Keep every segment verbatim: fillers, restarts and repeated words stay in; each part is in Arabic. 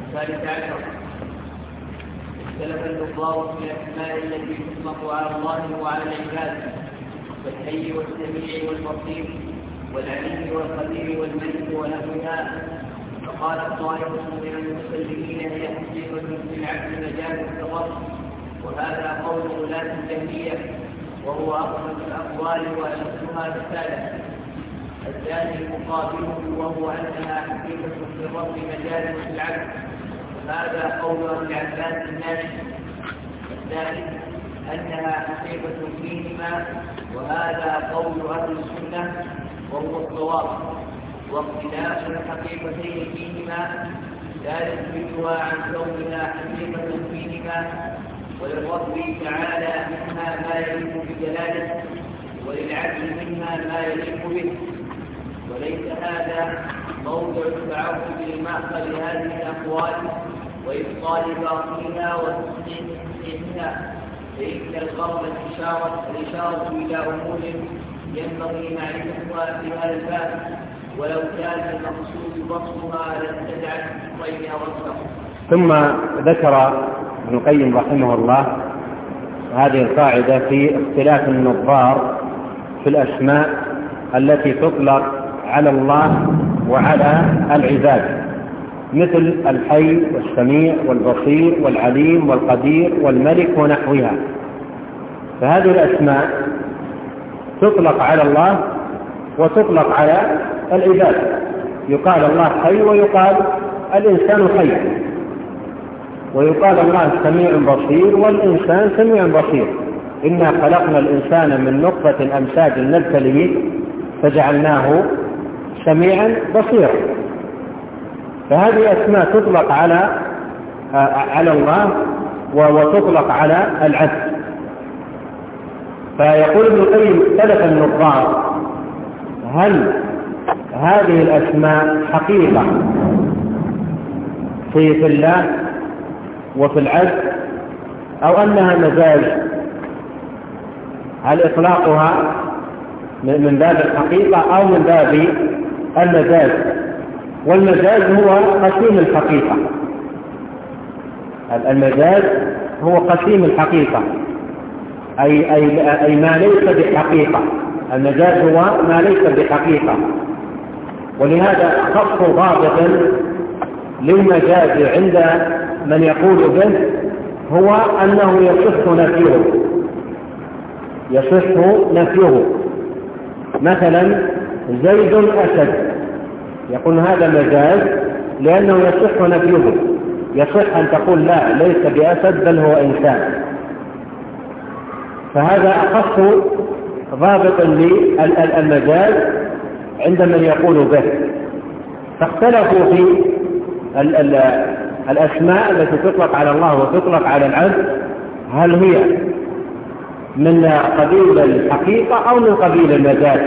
الثالث عشر اختلف النظار في الأسماء التي تطلق على الله وعلى العباد والحي والسميع والبصير والعليم والقدير والملك ونحوها. فقال طائفة من المسلمين هي حقيقة في العبد مجال التضرع، وهذا قول ولاة الجهمية وهو أخرج الأقوال وأشدها رسالة. الثاني مقابله وهو أنها حقيقة في الرب مجال في العبد، وهذا قول أبي العباس الناشئ. الثالث أنها حقيقة فيهما، وهذا قول أهل السنة وهو الصواب. واختلاف الحقيقتين فيهما لا يثبتها عن كونها حقيقة فيهما، وللرب تعالى منها ما يليق بجلاله، وللعبد منها ما يليق به. وليس هذا موضع التعبد لمأخذ هذه الأقوال وإبطال باطلها وتصحيحها، فإن الغرب الإشارة الإشارة إلى أمور ينبغي معرفتها في هذا الباب، ولو كان المقصود بسطها لاتبعت الطين وسطه. ثم ذكر ابن القيم رحمه الله هذه القاعدة في اختلاف النظار في الأسماء التي تطلق على الله وعلى العباد، مثل الحي والسميع والبصير والعليم والقدير والملك ونحوها. فهذه الأسماء تطلق على الله وتطلق على العباد، يقال الله حي ويقال الإنسان حي، ويقال الله سميع بصير والإنسان سميع بصير. إنا خلقنا الإنسان من نطفة أمشاج نبتليه فجعلناه سميعا بصيرا. فهذه أسماء تطلق على على الله وتطلق على العبد. فيقول ابن القيم اختلف النظار هل هذه الأسماء حقيقة في في الله وفي العبد أو أنها مجاز؟ هل إطلاقها من باب الحقيقة أو من باب المجاز؟ والمجاز هو قسيم الحقيقة، المجاز هو قسيم الحقيقة، أي, أي, أي ما ليس بحقيقة. المجاز هو ما ليس بحقيقة، ولهذا خص ضابط للمجاز عند من يقول به هو أنه يصح نفيه يصح نفيه مثلا زيد أسد، يقول هذا مجاز لأنه يصح نفيه. يصح أن تقول لا ليس بأسد بل هو إنسان. فهذا أخص ضابط للمجاز عند من يقول به. فاختلفوا في ال ال الأسماء التي تطلق على الله وتطلق على العبد، هل هي من قبيل الحقيقة أو من قبيل المجاز؟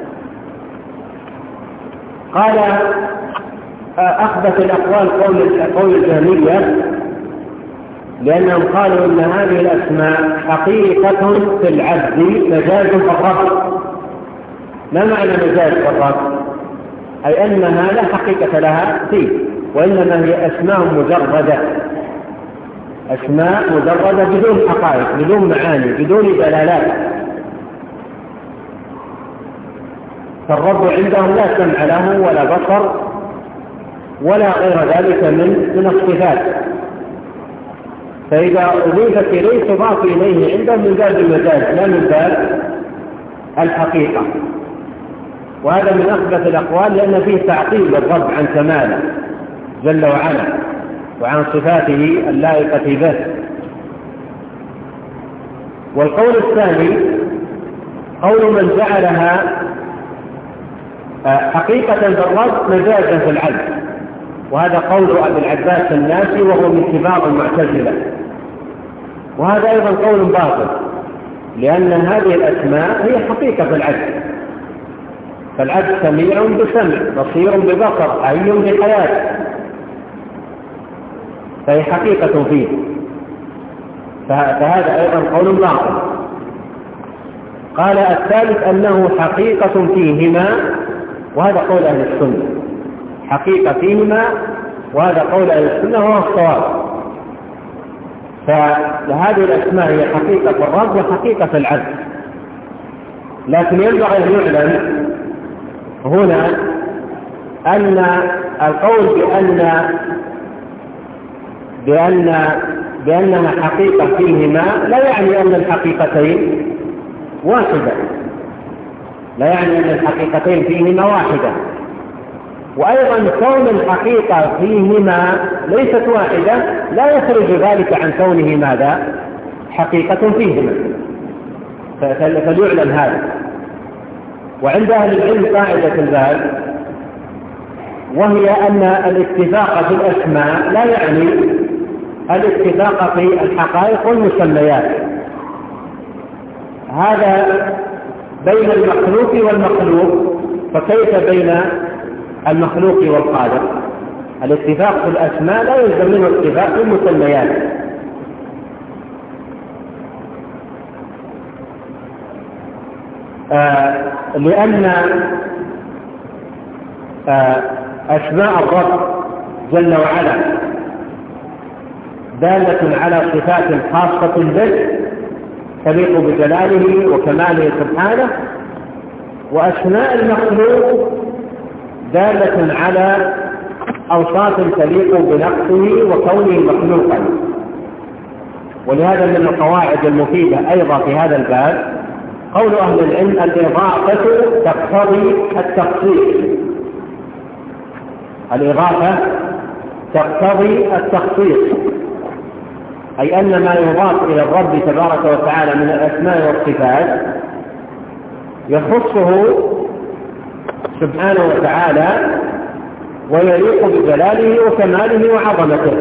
قال أخبث الأقوال قول, قول الجهمية، لأنهم قالوا إن هذه الأسماء حقيقة في العبد مجاز فقط. ما معنى مجاز فقط؟ أي أنها لا حقيقة لها فيه، وإنما هي أسماء مجردة، أسماء مجردة بدون حقائق بدون معاني بدون دلالات. فالرب عندهم لا سمع له ولا بصر ولا غير ذلك من من الصفات، فإذا أضيفت إليه تضاف إليه عندهم من باب المجاز لا من باب الحقيقة. وهذا من أخبث الأقوال، لأن فيه تعطيل الرب عن كماله جل وعلا وعن صفاته اللائقة به. والقول الثاني قول من جعلها حقيقة بالرب مجازا في العبد، وهذا قول أبي العباس الناشئ وهو من كبار المعتزلة. وهذا أيضا قول باطل، لأن هذه الأسماء هي حقيقة في العبد، فالعبد سميع بسمع بصير ببصر حي بحياة، فهي حقيقة فيه. فهذا أيضا قول باطل. قال الثالث أنه حقيقة فيهما، وهذا قول أهل السنة، حقيقة فيهما وهذا قول أهل السنة وهو الصواب. فهذه الأسماء هي حقيقة الرب وحقيقة العبد، لكن ينبغي أن يعلم هنا أن القول بأن بأن بأنها حقيقة فيهما لا يعني أن الحقيقتين واحدة، لا يعني أن الحقيقتين فيهما واحدة. وأيضا كون الحقيقة فيهما ليست واحدة لا يخرج ذلك عن كونه ماذا؟ حقيقة فيهما، فليعلم هذا. وعند أهل العلم قاعدة الباب، وهي أن الاتفاق في الأسماء لا يعني الاتفاق في الحقائق والمسميات، هذا بين المخلوق والمخلوق، فكيف بين المخلوق والخالق؟ الاتفاق في الأسماء لا يلزم منه الاتفاق في المسميات. آه لأن آه أسماء الرب جل وعلا دالة على صفات خاصة به تليق بجلاله وكماله سبحانه، وأسماء المخلوق دالة على أوصاف تليق بنقصه وكونه مخلوقا. ولهذا من القواعد المفيدة أيضا في هذا الباب قول أهل العلم: الإضافة تقتضي التخصيص. الإضافة تقتضي التخصيص، أي أن ما يضاف إلى الرب تبارك وتعالى من الأسماء والصفات يخصه سبحانه وتعالى ويليق بجلاله وكماله وعظمته،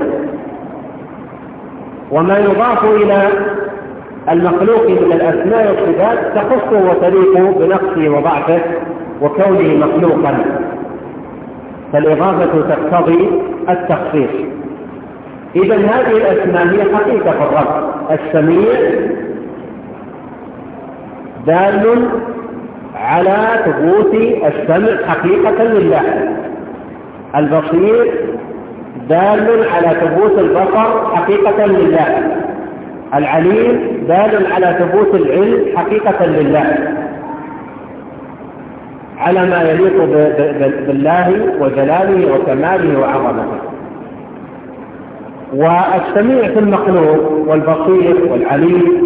وما يضاف إلى المخلوق من الأسماء والصفات تخصه وتليق بنقصه وضعفه وكونه مخلوقا، فالإضافة تقتضي التخصيص. إذن هذه الأسماء هي حقيقة الرب: السميع دال على ثبوت السمع حقيقة لله، البصير دال على ثبوت البصر حقيقة لله، العليم دال على ثبوت العلم حقيقة لله، على ما يليق بالله وجلاله وكماله وعظمته. والسميع في المخلوق والبصير والعليم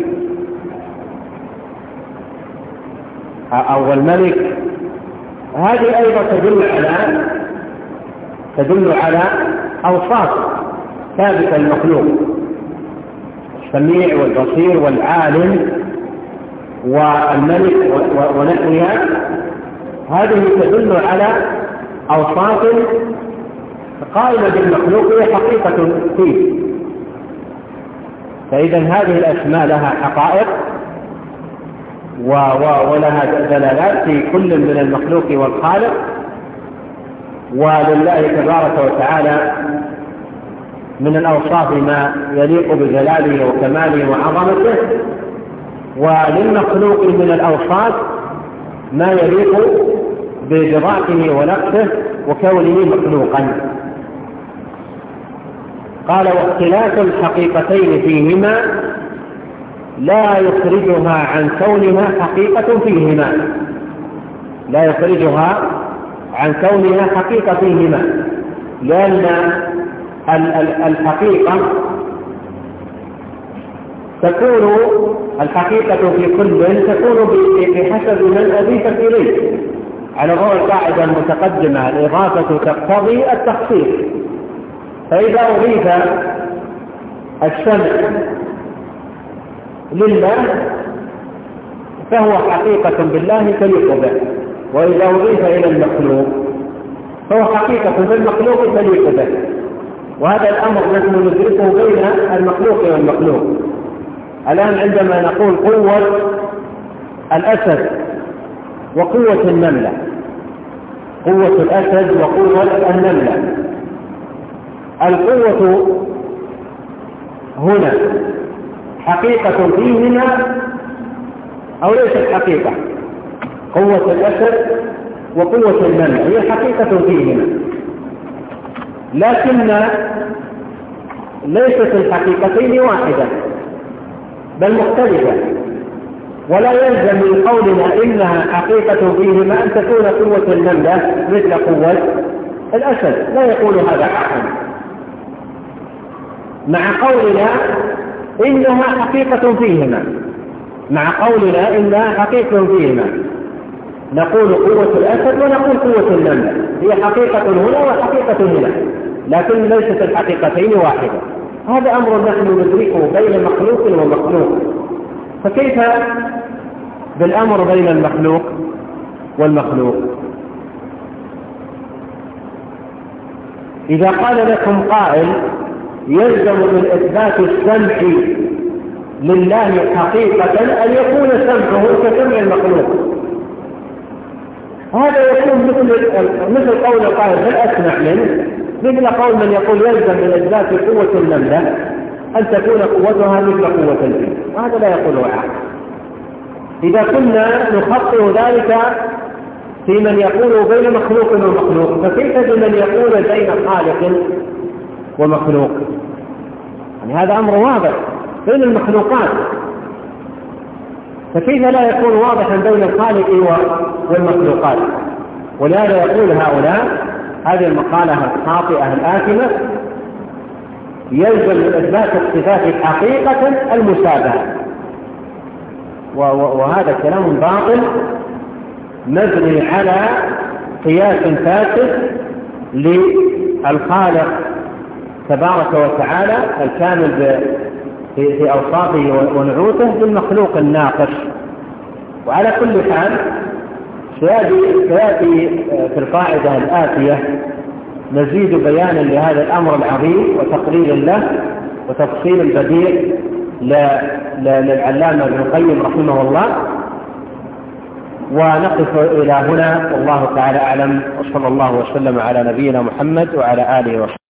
أو الملك، هذه أيضا تدل على تدل على أوصاف ثابتة المخلوق: السميع والبصير والعالم والملك ونحوها، هذه تدل على أوصاف قائمة بالمخلوق هي حقيقة فيه. فإذا هذه الأسماء لها حقائق ولها دلالات في كل من المخلوق والخالق، ولله تبارك وتعالى من الأوصاف ما يليق بجلاله وكماله وعظمته، وللمخلوق من الأوصاف ما يليق بضعفه ونقصه وكونه مخلوقا. قال: واختلاف الحقيقتين فيهما لا يخرجها عن كونها حقيقة فيهما، لا يخرجها عن كونها حقيقة فيهما، لأن الحقيقة تكون الحقيقة في كل تكون بحسب من أضيفت إليه، على ضوء القاعدة المتقدمة: الإضافة تقتضي التخصيص. فإذا أضيف السمع لله فهو حقيقة بالله تليق به، وإذا أضيف إلى المخلوق فهو حقيقة بالمخلوق تليق به. وهذا الأمر نحن ندركه بين المخلوق والمخلوق. الآن عندما نقول قوة الأسد وقوة النملة، قوة الأسد وقوة النملة، القوة هنا حقيقة فيهما أو ليست حقيقة؟ قوة الأسد وقوة النملة هي حقيقة فيهما، لكن ليست الحقيقتين واحدة بل مختلفة، ولا يلزم من قولنا إنها حقيقة فيهما أن تكون قوة النملة مثل قوة الأسد، لا يقول هذا حقا، مع قولنا إنها حقيقة فيهما مع قولنا إنها حقيقة فيهما نقول قوة الأسد ونقول قوة النملة، هي حقيقة هنا وحقيقة هنا، لكن ليست الحقيقتين واحدة. هذا أمر نحن ندركه بين مخلوق ومخلوق، فكيف بالأمر بين المخلوق والمخلوق؟ إذا قال لكم قائل يلزم من إثبات السمع لله حقيقة أن يكون سمعه كسمع المخلوق، هذا يكون مثل مثل قول القائل هل أسمع منه، مثل قول من يقول يلزم من إثبات قوة النملة أن تكون قوتها مثل قوة الفيل، وهذا لا يقوله أحد. إذا كنا نخطئ ذلك في من يقول بين مخلوق ومخلوق، فكيف بمن يقول بين خالق ومخلوق؟ يعني هذا أمر واضح بين المخلوقات، فكيف لا يكون واضحا بين الخالق والمخلوقات؟ ولهذا يقول هؤلاء هذه المقالة الخاطئة الآثمة يلزم من إثبات الصفات حقيقة المشابهة، وهذا كلام باطل مبني على قياس فاسد للخالق تبارك وتعالى الكامل في أوصافه ونعوته بالمخلوق الناقص. وعلى كل حال سيأتي في القاعدة الآتية نزيد بيانا لهذا الأمر العظيم وتقرير له وتفصيل بديع للعلامة ابن القيم رحمه الله. ونقف إلى هنا والله تعالى أعلم، وصلى الله وسلم على نبينا محمد وعلى آله وصحبه.